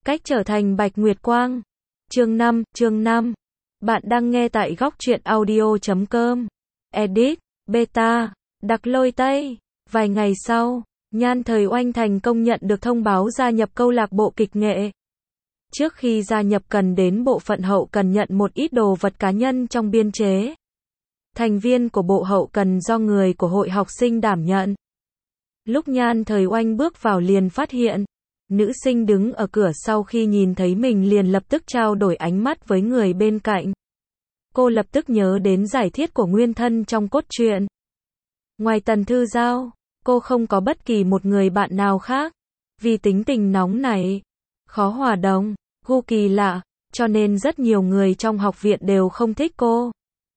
Cách trở thành Bạch Nguyệt Quang. Chương 5. Bạn đang nghe tại góc truyện audio.com. Edit, Beta, Đặc Lôi Tây. Vài ngày sau, Nhan Thời Oanh thành công nhận được thông báo gia nhập câu lạc bộ kịch nghệ. Trước khi gia nhập cần đến bộ phận hậu cần nhận một ít đồ vật cá nhân trong biên chế. Thành viên của bộ hậu cần do người của hội học sinh đảm nhận. Lúc Nhan Thời Oanh bước vào liền phát hiện, nữ sinh đứng ở cửa sau khi nhìn thấy mình liền lập tức trao đổi ánh mắt với người bên cạnh. Cô lập tức nhớ đến giải thiết của nguyên thân trong cốt truyện. Ngoài Tần Thư Giao, cô không có bất kỳ một người bạn nào khác. Vì tính tình nóng nảy, khó hòa đồng, gu kỳ lạ, cho nên rất nhiều người trong học viện đều không thích cô.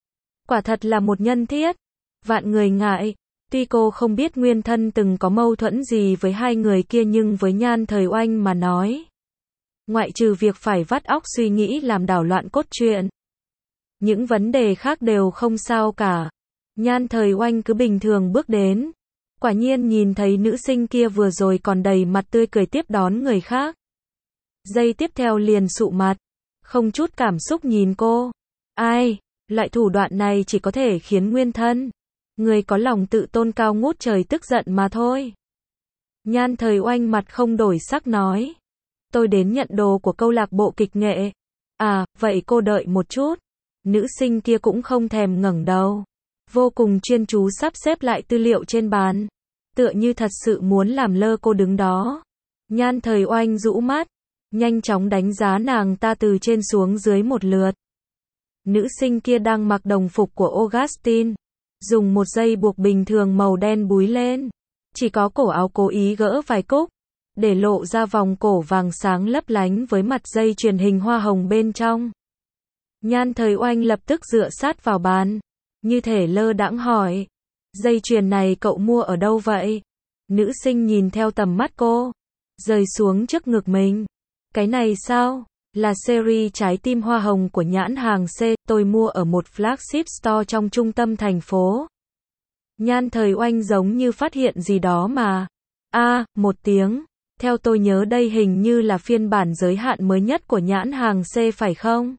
Quả thật là một nhân thiết. Vạn người ngại. Tuy cô không biết nguyên thân từng có mâu thuẫn gì với hai người kia nhưng với Nhan Thời Oanh mà nói, ngoại trừ việc phải vắt óc suy nghĩ làm đảo loạn cốt truyện, những vấn đề khác đều không sao cả. Nhan Thời Oanh cứ bình thường bước đến. Quả nhiên nhìn thấy nữ sinh kia vừa rồi còn đầy mặt tươi cười tiếp đón người khác. Giây tiếp theo liền sụ mặt, không chút cảm xúc nhìn cô. Ai, loại thủ đoạn này chỉ có thể khiến nguyên thân, người có lòng tự tôn cao ngút trời tức giận mà thôi. Nhan Thời Oanh mặt không đổi sắc nói. Tôi đến nhận đồ của câu lạc bộ kịch nghệ. À, vậy cô đợi một chút. Nữ sinh kia cũng không thèm ngẩng đầu. Vô cùng chuyên chú sắp xếp lại tư liệu trên bàn. Tựa như thật sự muốn làm lơ cô đứng đó. Nhan Thời Oanh rũ mắt, nhanh chóng đánh giá nàng ta từ trên xuống dưới một lượt. Nữ sinh kia đang mặc đồng phục của Augustine. Dùng một dây buộc bình thường màu đen búi lên. Chỉ có cổ áo cố ý gỡ vài cúc, để lộ ra vòng cổ vàng sáng lấp lánh với mặt dây chuyền hình hoa hồng bên trong. Nhan Thời Oanh lập tức dựa sát vào bàn, như thể lơ đãng hỏi. Dây chuyền này cậu mua ở đâu vậy? Nữ sinh nhìn theo tầm mắt cô, rơi xuống trước ngực mình. Cái này sao? Là series trái tim hoa hồng của nhãn hàng C, tôi mua ở một flagship store trong trung tâm thành phố. Nhan Thời Oanh giống như phát hiện gì đó mà. Một tiếng. Theo tôi nhớ đây hình như là phiên bản giới hạn mới nhất của nhãn hàng C phải không?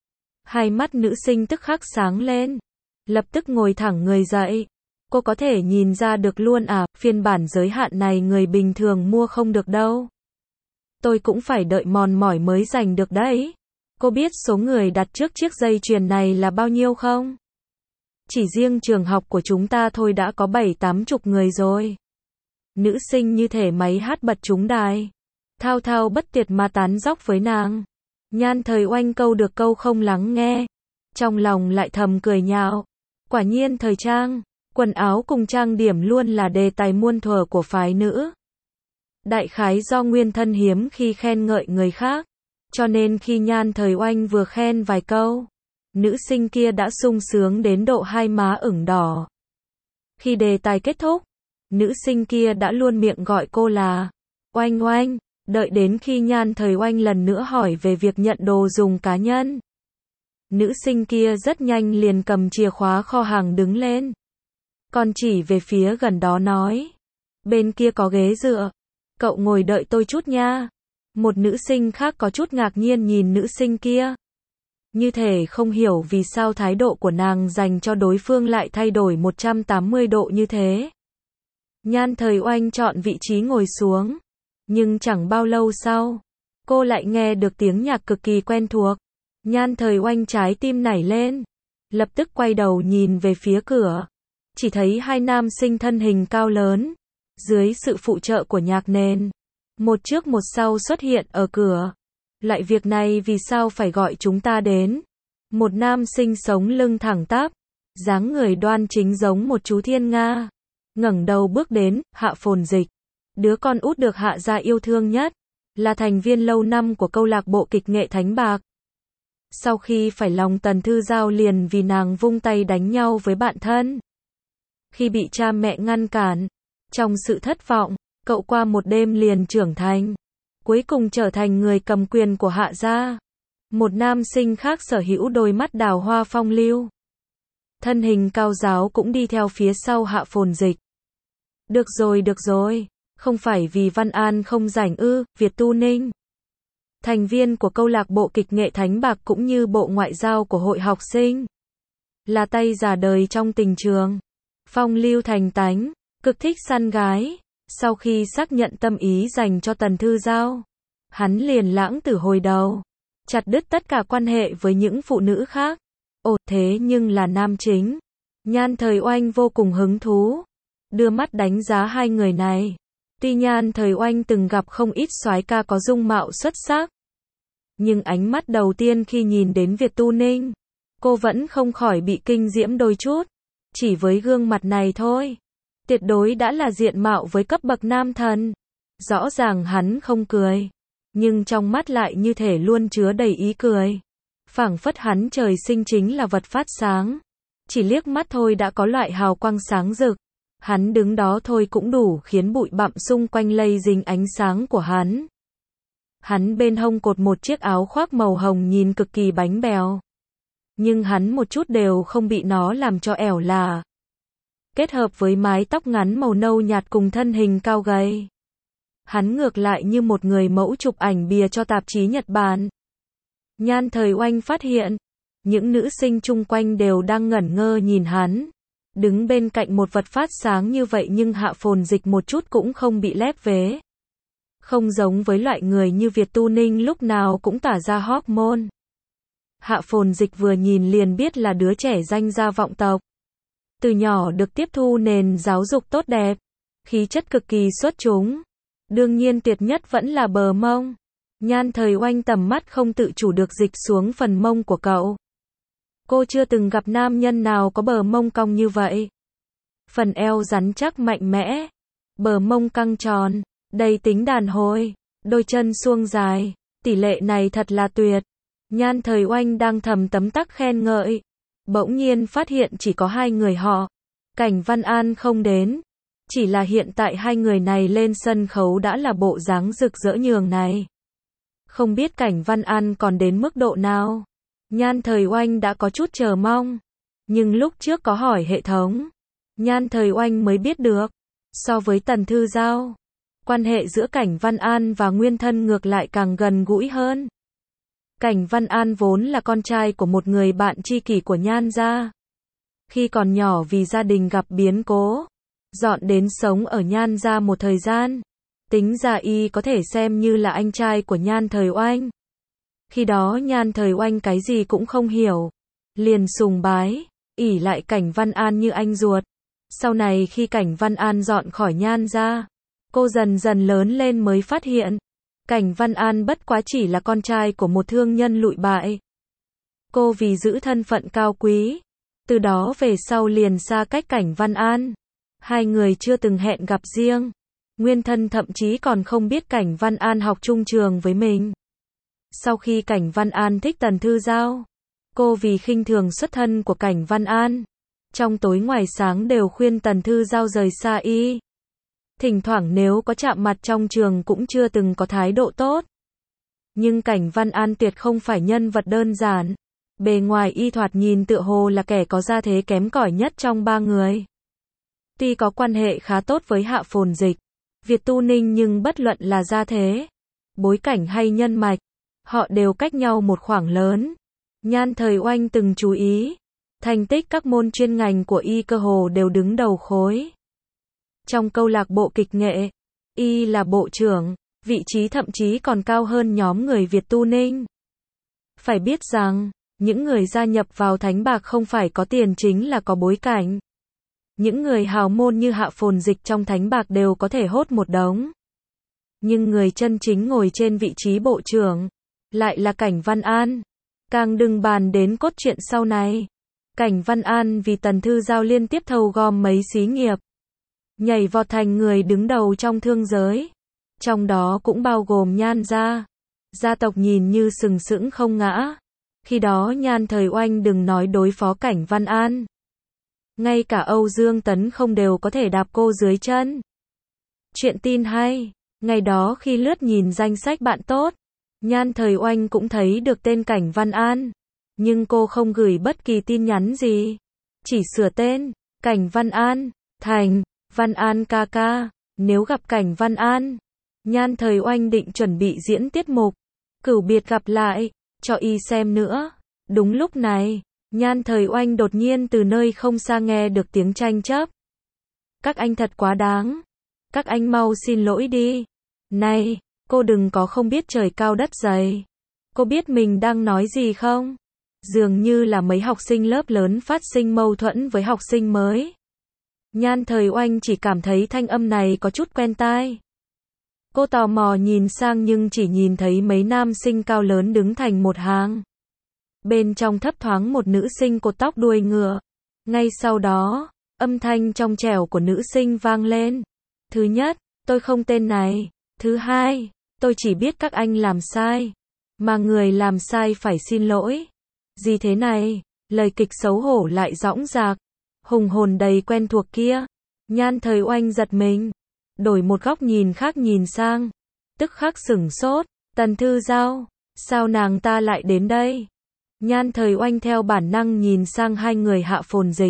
Hai mắt nữ sinh tức khắc sáng lên. Lập tức ngồi thẳng người dậy. Cô có thể nhìn ra được luôn à, phiên bản giới hạn này người bình thường mua không được đâu. Tôi cũng phải đợi mòn mỏi mới giành được đấy. Cô biết số người đặt trước chiếc dây chuyền này là bao nhiêu không? Chỉ riêng trường học của chúng ta thôi đã có 7-80 người rồi. Nữ sinh như thể máy hát bật trúng đài. Thao thao bất tuyệt mà tán dóc với nàng. Nhan Thời Oanh câu được câu không lắng nghe. Trong lòng lại thầm cười nhạo. Quả nhiên thời trang, quần áo cùng trang điểm luôn là đề tài muôn thuở của phái nữ. Đại khái do nguyên thân hiếm khi khen ngợi người khác. Cho nên khi Nhan Thời Oanh vừa khen vài câu, nữ sinh kia đã sung sướng đến độ hai má ửng đỏ. Khi đề tài kết thúc, nữ sinh kia đã luôn miệng gọi cô là Oanh Oanh. Đợi đến khi Nhan Thời Oanh lần nữa hỏi về việc nhận đồ dùng cá nhân, nữ sinh kia rất nhanh liền cầm chìa khóa kho hàng đứng lên. Còn chỉ về phía gần đó nói. Bên kia có ghế dựa. Cậu ngồi đợi tôi chút nha. Một nữ sinh khác có chút ngạc nhiên nhìn nữ sinh kia. Như thể không hiểu vì sao thái độ của nàng dành cho đối phương lại thay đổi 180 độ như thế. Nhan Thời Oanh chọn vị trí ngồi xuống. Nhưng chẳng bao lâu sau, cô lại nghe được tiếng nhạc cực kỳ quen thuộc. Nhan Thời Oanh trái tim nảy lên. Lập tức quay đầu nhìn về phía cửa. Chỉ thấy hai nam sinh thân hình cao lớn. Dưới sự phụ trợ của nhạc nền, một trước một sau xuất hiện ở cửa. Lại việc này vì sao phải gọi chúng ta đến? Một nam sinh sống lưng thẳng tắp, dáng người đoan chính giống một chú thiên nga. Ngẩng đầu bước đến, Hạ Phồn Dịch. Đứa con út được Hạ gia yêu thương nhất. Là thành viên lâu năm của câu lạc bộ kịch nghệ Thánh Bạc. Sau khi phải lòng Tần Thư Giao liền vì nàng vung tay đánh nhau với bạn thân. Khi bị cha mẹ ngăn cản, trong sự thất vọng, cậu qua một đêm liền trưởng thành. Cuối cùng trở thành người cầm quyền của Hạ gia. Một nam sinh khác sở hữu đôi mắt đào hoa phong lưu. Thân hình cao ráo cũng đi theo phía sau Hạ Phồn Dịch. Được rồi, không phải vì Văn An không rảnh ư, Việt Tu Ninh. thành viên của câu lạc bộ kịch nghệ Thánh Bạc cũng như bộ ngoại giao của hội học sinh. Là tay già đời trong tình trường. Phong lưu thành tánh, cực thích săn gái. Sau khi xác nhận tâm ý dành cho Tần Thư Giao, hắn liền lãng từ hồi đầu, chặt đứt tất cả quan hệ với những phụ nữ khác. Ồ, thế nhưng là nam chính. Nhan Thời Oanh vô cùng hứng thú, đưa mắt đánh giá hai người này. Tuy Nhan Thời Oanh từng gặp không ít soái ca có dung mạo xuất sắc, nhưng ánh mắt đầu tiên khi nhìn đến Việt Tu Ninh, cô vẫn không khỏi bị kinh diễm đôi chút. Chỉ với gương mặt này thôi, tuyệt đối đã là diện mạo với cấp bậc nam thần. Rõ ràng hắn không cười, nhưng trong mắt lại như thể luôn chứa đầy ý cười. Phảng phất hắn trời sinh chính là vật phát sáng. Chỉ liếc mắt thôi đã có loại hào quang sáng rực. Hắn đứng đó thôi cũng đủ khiến bụi bặm xung quanh lây dính ánh sáng của hắn. Hắn bên hông cột một chiếc áo khoác màu hồng nhìn cực kỳ bánh bèo. Nhưng hắn một chút đều không bị nó làm cho ẻo lả. Kết hợp với mái tóc ngắn màu nâu nhạt cùng thân hình cao gầy, hắn ngược lại như một người mẫu chụp ảnh bìa cho tạp chí Nhật Bản. Nhan Thời Oanh phát hiện, những nữ sinh chung quanh đều đang ngẩn ngơ nhìn hắn. Đứng bên cạnh một vật phát sáng như vậy nhưng Hạ Phồn Dịch một chút cũng không bị lép vế. Không giống với loại người như Việt Tu Ninh lúc nào cũng tỏa ra hormone. Hạ Phồn Dịch vừa nhìn liền biết là đứa trẻ danh gia vọng tộc. Từ nhỏ được tiếp thu nền giáo dục tốt đẹp, khí chất cực kỳ xuất chúng. Đương nhiên tuyệt nhất vẫn là bờ mông. Nhan Thời Oanh tầm mắt không tự chủ được dịch xuống phần mông của cậu. Cô chưa từng gặp nam nhân nào có bờ mông cong như vậy. Phần eo rắn chắc mạnh mẽ, bờ mông căng tròn, đầy tính đàn hồi, đôi chân suông dài, tỷ lệ này thật là tuyệt. Nhan Thời Oanh đang thầm tấm tắc khen ngợi, bỗng nhiên phát hiện chỉ có hai người họ. Cảnh Văn An không đến, chỉ là hiện tại hai người này lên sân khấu đã là bộ dáng rực rỡ nhường này. Không biết Cảnh Văn An còn đến mức độ nào. Nhan Thời Oanh đã có chút chờ mong, nhưng lúc trước có hỏi hệ thống, Nhan Thời Oanh mới biết được, so với Tần Thư Giao, quan hệ giữa Cảnh Văn An và Nguyên Thân ngược lại càng gần gũi hơn. Cảnh Văn An vốn là con trai của một người bạn tri kỷ của Nhan gia. Khi còn nhỏ vì gia đình gặp biến cố, dọn đến sống ở Nhan gia một thời gian. Tính ra y có thể xem như là anh trai của Nhan Thời Oanh. Khi đó Nhan Thời Oanh cái gì cũng không hiểu, liền sùng bái, ỷ lại Cảnh Văn An như anh ruột. Sau này khi Cảnh Văn An dọn khỏi Nhan gia, cô dần dần lớn lên mới phát hiện, Cảnh Văn An bất quá chỉ là con trai của một thương nhân lụi bại. Cô vì giữ thân phận cao quý, từ đó về sau liền xa cách Cảnh Văn An. Hai người chưa từng hẹn gặp riêng. Nguyên Thân thậm chí còn không biết Cảnh Văn An học chung trường với mình. Sau khi Cảnh Văn An thích Tần Thư Giao, cô vì khinh thường xuất thân của Cảnh Văn An, trong tối ngoài sáng đều khuyên Tần Thư Giao rời xa y. Thỉnh thoảng nếu có chạm mặt trong trường cũng chưa từng có thái độ tốt. Nhưng Cảnh Văn An tuyệt không phải nhân vật đơn giản. Bề ngoài y thoạt nhìn tựa hồ là kẻ có gia thế kém cỏi nhất trong ba người. Tuy có quan hệ khá tốt với Hạ Phồn Dịch, Việt Tu Ninh nhưng bất luận là gia thế, bối cảnh hay nhân mạch, họ đều cách nhau một khoảng lớn. Nhan Thời Oanh từng chú ý, thành tích các môn chuyên ngành của y cơ hồ đều đứng đầu khối. Trong câu lạc bộ kịch nghệ, y là bộ trưởng, vị trí thậm chí còn cao hơn nhóm người Việt Tu Ninh. Phải biết rằng, những người gia nhập vào Thánh Bạc không phải có tiền chính là có bối cảnh. Những người hào môn như Hạ Phồn Dịch trong Thánh Bạc đều có thể hốt một đống. Nhưng người chân chính ngồi trên vị trí bộ trưởng, lại là Cảnh Văn An. Càng đừng bàn đến cốt truyện sau này. Cảnh Văn An vì Tần Thư Giao liên tiếp thâu gom mấy xí nghiệp, nhảy vọt thành người đứng đầu trong thương giới. Trong đó cũng bao gồm Nhan gia. Gia tộc nhìn như sừng sững không ngã. Khi đó Nhan Thời Oanh đừng nói đối phó Cảnh Văn An. Ngay cả Âu Dương Tấn không đều có thể đạp cô dưới chân. Chuyện tin hay, ngày đó khi lướt nhìn danh sách bạn tốt, Nhan Thời Oanh cũng thấy được tên Cảnh Văn An. Nhưng cô không gửi bất kỳ tin nhắn gì. Chỉ sửa tên, Cảnh Văn An, thành, Văn An ca ca. Nếu gặp Cảnh Văn An, Nhan Thời Oanh định chuẩn bị diễn tiết mục. Cửu biệt gặp lại, cho y xem nữa. Đúng lúc này, Nhan Thời Oanh đột nhiên từ nơi không xa nghe được tiếng tranh chấp. Các anh thật quá đáng. Các anh mau xin lỗi đi. Này, cô đừng có không biết trời cao đất dày. Cô biết mình đang nói gì không? Dường như là mấy học sinh lớp lớn phát sinh mâu thuẫn với học sinh mới. Nhan Thời Oanh chỉ cảm thấy thanh âm này có chút quen tai. Cô tò mò nhìn sang nhưng chỉ nhìn thấy mấy nam sinh cao lớn đứng thành một hàng. Bên trong thấp thoáng một nữ sinh cột tóc đuôi ngựa. Ngay sau đó, âm thanh trong trẻo của nữ sinh vang lên. Thứ nhất, tôi không tên này. Thứ hai, tôi chỉ biết các anh làm sai. Mà người làm sai phải xin lỗi. Gì thế này? Lời kịch xấu hổ lại dõng dạc. Hùng hồn đầy quen thuộc kia. Nhan Thời Oanh giật mình. Đổi một góc nhìn khác nhìn sang. Tức khắc sửng sốt. Tần Thư Giao. Sao nàng ta lại đến đây? Nhan Thời Oanh theo bản năng nhìn sang hai người Hạ Phồn Dịch.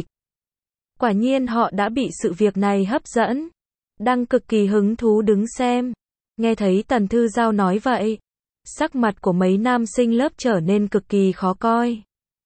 Quả nhiên họ đã bị sự việc này hấp dẫn. Đang cực kỳ hứng thú đứng xem. Nghe thấy Tần Thư Giao nói vậy. Sắc mặt của mấy nam sinh lớp trở nên cực kỳ khó coi.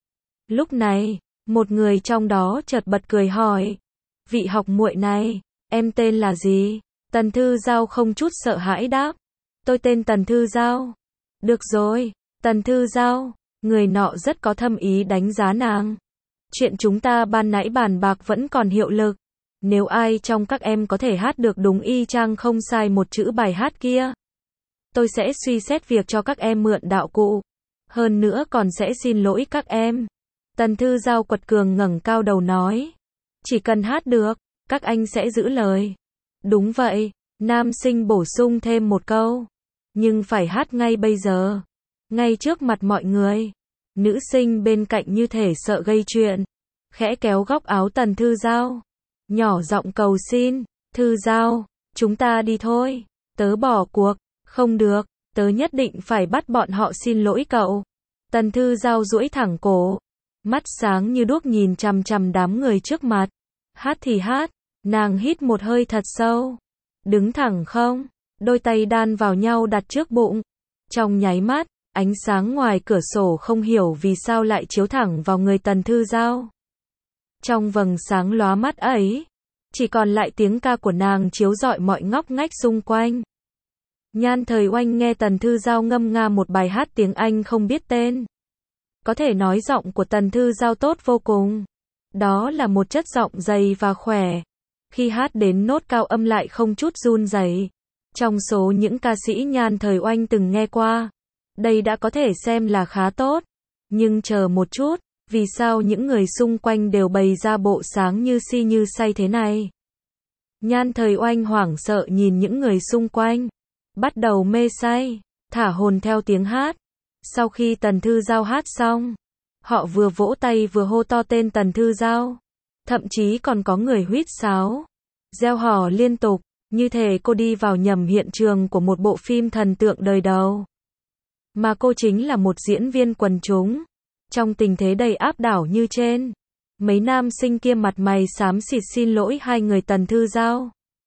Lúc này, một người trong đó chợt bật cười hỏi. Vị học muội này, em tên là gì? Tần Thư Giao không chút sợ hãi đáp. Tôi tên Tần Thư Giao. Được rồi, Tần Thư Giao. Người nọ rất có thâm ý đánh giá nàng. Chuyện chúng ta ban nãy bàn bạc vẫn còn hiệu lực. Nếu ai trong các em có thể hát được đúng y chang không sai một chữ bài hát kia, tôi sẽ suy xét việc cho các em mượn đạo cụ. Hơn nữa còn sẽ xin lỗi các em. Tần Thư Giao quật cường ngẩng cao đầu nói. Chỉ cần hát được, các anh sẽ giữ lời. Đúng vậy, nam sinh bổ sung thêm một câu. Nhưng phải hát ngay bây giờ. Ngay trước mặt mọi người. Nữ sinh bên cạnh như thể sợ gây chuyện. Khẽ kéo góc áo Tần Thư Giao. Nhỏ giọng cầu xin. Thư Giao, chúng ta đi thôi. Tớ bỏ cuộc. Không được, tớ nhất định phải bắt bọn họ xin lỗi cậu. Tần Thư Giao duỗi thẳng cổ. Mắt sáng như đuốc nhìn chằm chằm đám người trước mặt. Hát thì hát. Nàng hít một hơi thật sâu. Đứng thẳng không? Đôi tay đan vào nhau đặt trước bụng. Trong nháy mắt, ánh sáng ngoài cửa sổ không hiểu vì sao lại chiếu thẳng vào người Tần Thư Giao. Trong vầng sáng lóa mắt ấy, chỉ còn lại tiếng ca của nàng chiếu rọi mọi ngóc ngách xung quanh. Nhan Thời Oanh nghe Tần Thư Giao ngâm nga một bài hát tiếng Anh không biết tên. Có thể nói giọng của Tần Thư Giao tốt vô cùng. Đó là một chất giọng dày và khỏe. Khi hát đến nốt cao âm lại không chút run rẩy. Trong số những ca sĩ Nhan Thời Oanh từng nghe qua, đây đã có thể xem là khá tốt. Nhưng chờ một chút, vì sao những người xung quanh đều bày ra bộ sáng như si như say thế này? Nhan Thời Oanh hoảng sợ nhìn những người xung quanh. Bắt đầu mê say, thả hồn theo tiếng hát. Sau khi Tần Thư Giao hát xong, họ vừa vỗ tay vừa hô to tên Tần Thư Giao. Thậm chí còn có người huýt sáo, reo hò liên tục, như thể cô đi vào nhầm hiện trường của một bộ phim thần tượng đời đầu. Mà cô chính là một diễn viên quần chúng. Trong tình thế đầy áp đảo như trên, mấy nam sinh kia mặt mày xám xịt xin lỗi hai người Tần Thư Giao.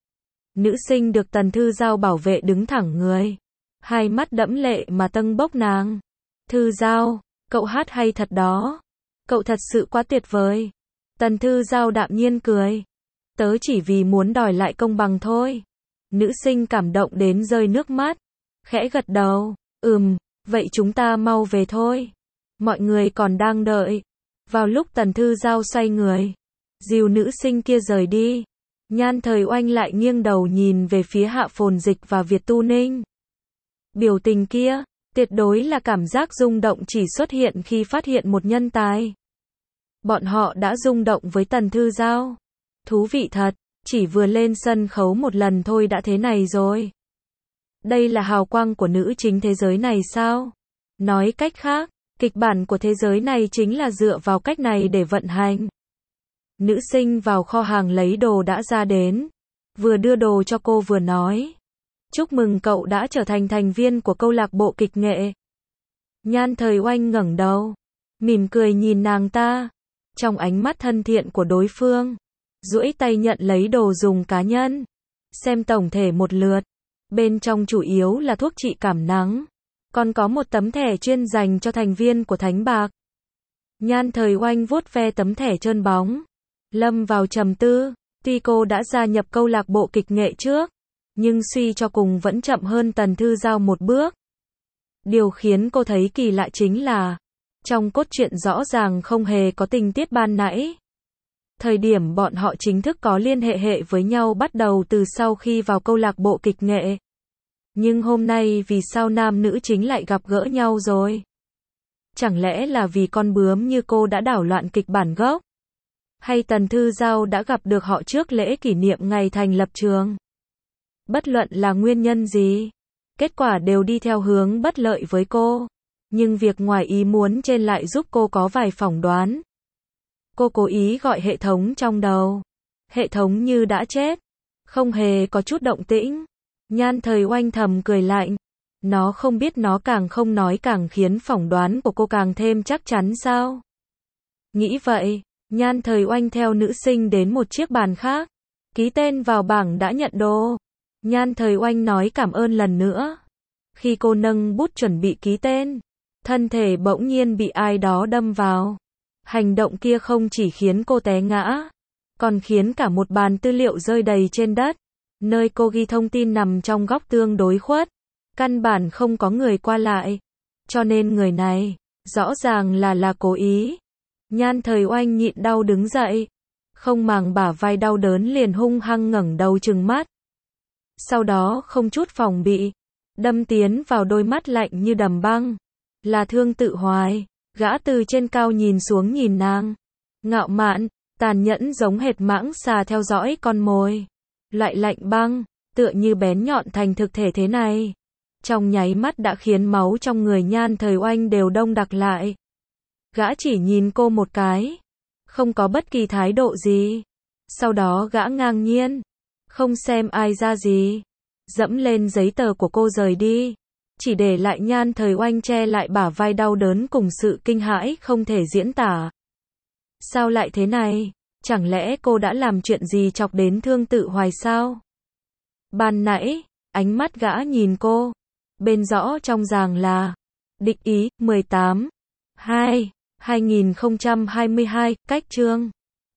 Nữ sinh được Tần Thư Giao bảo vệ đứng thẳng người, hai mắt đẫm lệ mà tâng bốc nàng. Thư Giao, cậu hát hay thật đó. Cậu thật sự quá tuyệt vời. Tần Thư Giao đạm nhiên cười. Tớ chỉ vì muốn đòi lại công bằng thôi. Nữ sinh cảm động đến rơi nước mắt. Khẽ gật đầu. Vậy chúng ta mau về thôi. Mọi người còn đang đợi. Vào lúc Tần Thư Giao xoay người, dìu nữ sinh kia rời đi, Nhan Thời Oanh lại nghiêng đầu nhìn về phía Hạ Phồn Dịch và Việt Tu Ninh. Biểu tình kia, tuyệt đối là cảm giác rung động chỉ xuất hiện khi phát hiện một nhân tài. Bọn họ đã rung động với Tần Thư Giao. Thú vị thật, chỉ vừa lên sân khấu một lần thôi đã thế này rồi. Đây là hào quang của nữ chính thế giới này sao? Nói cách khác, kịch bản của thế giới này chính là dựa vào cách này để vận hành. Nữ sinh vào kho hàng lấy đồ đã ra đến. Vừa đưa đồ cho cô vừa nói. Chúc mừng cậu đã trở thành thành viên của câu lạc bộ kịch nghệ. Nhan Thời Oanh ngẩng đầu, mỉm cười nhìn nàng ta. Trong ánh mắt thân thiện của đối phương, duỗi tay nhận lấy đồ dùng cá nhân. Xem tổng thể một lượt. Bên trong chủ yếu là thuốc trị cảm nắng, Còn có một tấm thẻ chuyên dành cho thành viên của Thánh Bạc. Nhan Thời Oanh vuốt ve tấm thẻ trơn bóng, lâm vào trầm tư. Tuy cô đã gia nhập câu lạc bộ kịch nghệ trước, nhưng suy cho cùng vẫn chậm hơn Tần Thư Giao một bước. Điều khiến cô thấy kỳ lạ chính là, trong cốt truyện rõ ràng không hề có tình tiết ban nãy. Thời điểm bọn họ chính thức có liên hệ với nhau bắt đầu từ sau khi vào câu lạc bộ kịch nghệ. Nhưng hôm nay vì sao nam nữ chính lại gặp gỡ nhau rồi? Chẳng lẽ là vì con bướm như cô đã đảo loạn kịch bản gốc? Hay Tần Thư Giao đã gặp được họ trước lễ kỷ niệm ngày thành lập trường? Bất luận là nguyên nhân gì, kết quả đều đi theo hướng bất lợi với cô. Nhưng việc ngoài ý muốn trên lại giúp cô có vài phỏng đoán. Cô cố ý gọi hệ thống trong đầu. Hệ thống như đã chết, không hề có chút động tĩnh. Nhan Thời Oanh thầm cười lạnh. Nó không biết nó càng không nói càng khiến phỏng đoán của cô càng thêm chắc chắn sao? Nghĩ vậy, Nhan Thời Oanh theo nữ sinh đến một chiếc bàn khác, ký tên vào bảng đã nhận đồ. Nhan Thời Oanh nói cảm ơn lần nữa. Khi cô nâng bút chuẩn bị ký tên, thân thể bỗng nhiên bị ai đó đâm vào. Hành động kia không chỉ khiến cô té ngã, còn khiến cả một bàn tư liệu rơi đầy trên đất. Nơi cô ghi thông tin nằm trong góc tương đối khuất, căn bản không có người qua lại. Cho nên người này, rõ ràng là cố ý. Nhan Thời Oanh nhịn đau đứng dậy, không màng bả vai đau đớn liền hung hăng ngẩng đầu trừng mắt. Sau đó không chút phòng bị, đâm tiến vào đôi mắt lạnh như đầm băng. Là Thương Tự Hoài, gã từ trên cao nhìn xuống nhìn nàng. Ngạo mạn, tàn nhẫn giống hệt mãng xà theo dõi con mồi. Loại lạnh băng, tựa như bén nhọn thành thực thể thế này. Trong nháy mắt đã khiến máu trong người Nhan Thời Oanh đều đông đặc lại. Gã chỉ nhìn cô một cái, không có bất kỳ thái độ gì. Sau đó gã ngang nhiên, không xem ai ra gì, dẫm lên giấy tờ của cô rời đi. Chỉ để lại Nhan Thời Oanh che lại bả vai đau đớn cùng sự kinh hãi không thể diễn tả. Sao lại thế này? Chẳng lẽ cô đã làm chuyện gì chọc đến Thương Tự Hoài sao? Ban nãy, ánh mắt gã nhìn cô, bên rõ trong ràng là địch ý. 18/2/2022, cách chương